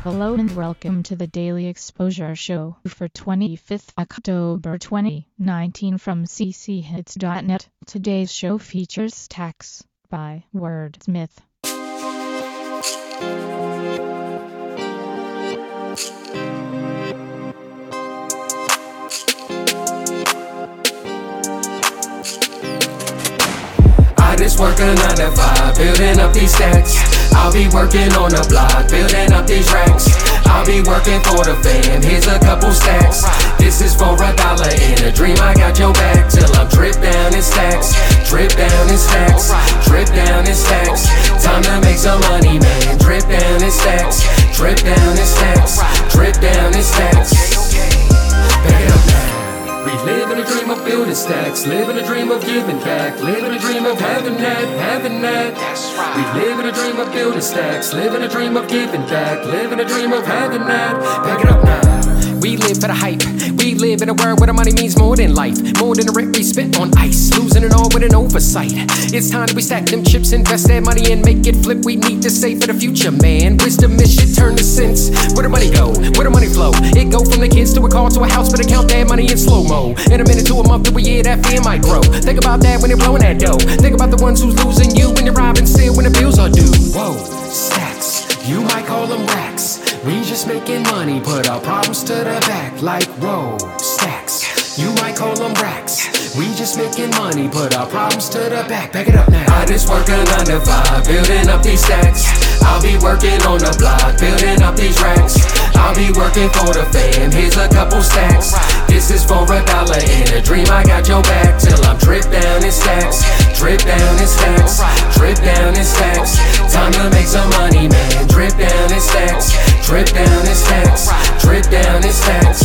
Hello and welcome to the Daily Exposure Show for 25th October 2019 from cchits.net. Today's show features Stacks by Wordsmith. I just work a 9 to 5, building up these stacks. I'll be working on the block, building up these racks. I'll be working for the fam, here's a couple stacks. This is for $1 in a dream, I got your back. Till I'm drip down in stacks, drip down in stacks, drip down in stacks. Time to make some money, man. Drip down in stacks, drip down in stacks, drip down in stacks. Back it up now. We live in a dream of building stacks, live in a dream of giving back, live in a dream of having that, having that. We live in a dream of building stacks, live in a dream of giving back, live in a dream of having that. Back it up now. We live for the hype. We live in a world where the money means more than life, more than the rent we spent on ice, losing it all with an oversight. It's time that we stack them chips, invest that money and make it flip. We need to save for the future, man. Wisdom is shit turn to sense. Where the money go? Where the money flow? It go from the kids to a car to a house, but count that money in slow-mo. In a minute to a month to a year, that fear might grow. Think about that when you're blowing that dough. Think about the ones who's losing you when you're robbing still when the bills are due. Whoa, stacks, you might call them racks. We just making money, put our problems to the back. Like whoa, stacks, you might call them racks. We just making money, put our problems to the back. Back it up now. I just work a 9 to 5, building up these stacks. I'll be working on the block, building up these racks. I'll be working for the fam, here's a couple stacks. This is for $1 in a dream, I got your back. Till I'm drip down in stacks, drip down in stacks, drip down in stacks. Time to make some money, man. Drip down in stacks, drip down in stacks, drip down in stacks.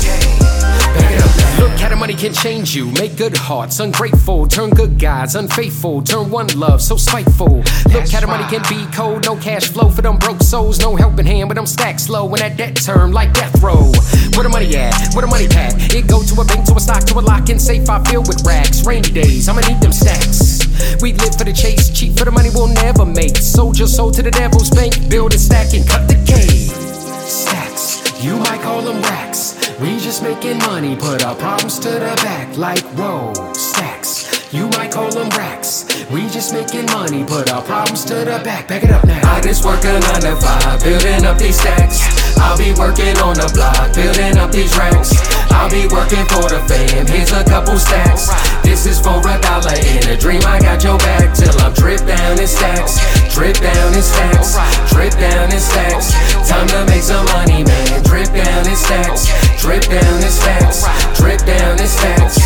Back it up now. Look how the money can change you, make good hearts ungrateful, turn good guys unfaithful, turn one love so spiteful. Look how the money can be cold, no cash flow for them broke souls, no helping hand with them stacks low, and that debt term like death row. Where the money at? Where the money pack? It go to a bank, to a stock, to a lock and safe I fill with racks. Rainy days, I'ma need them stacks. We live for the chase, cheap for the money we'll never make. Sold your soul to the devil's bank, build and stack and cut the cake. Stacks, you might call them racks. We just making money, put our problems to the back. Like whoa, stacks, you might call them racks. We just making money, put our problems to the back. Back it up now. I just work a 9 to 5, building up these stacks. I'll be working on the block, building up these racks. I'll be working for the fam, here's a couple stacks. This is for $1 in a dream, I got your back. Till I'm drip down in stacks, drip down in stacks, drip down in stacks. Time to make some money, man. Drip down in stacks, drip down in stacks, drip down in stacks.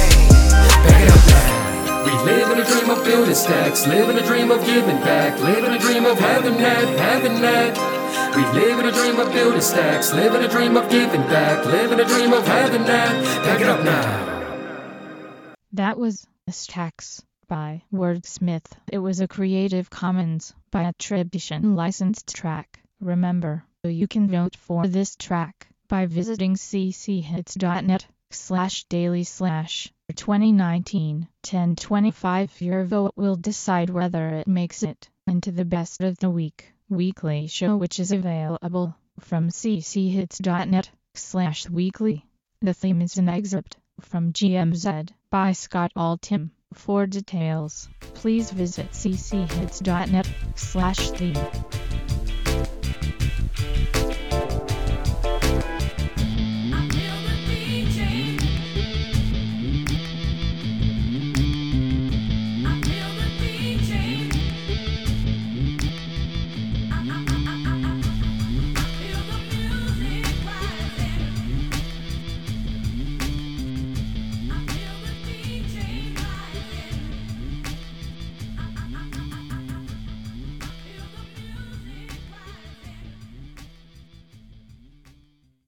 Back it up now. We live in a dream of building stacks, live in a dream of giving back, live in a dream of having that, having that. We live in a dream of building stacks, live in a dream of giving back, live in a dream of having that. Back it up now. That was Stacks by Wordsmith. It was a Creative Commons by attribution licensed track. Remember, you can vote for this track by visiting cchits.net/daily/2019-1025. Your vote will decide whether it makes it into the best of the week weekly show, which is available from cchits.net/weekly. The theme is an excerpt from GMZ by Scott Altham. For details, please visit cchits.net/theme.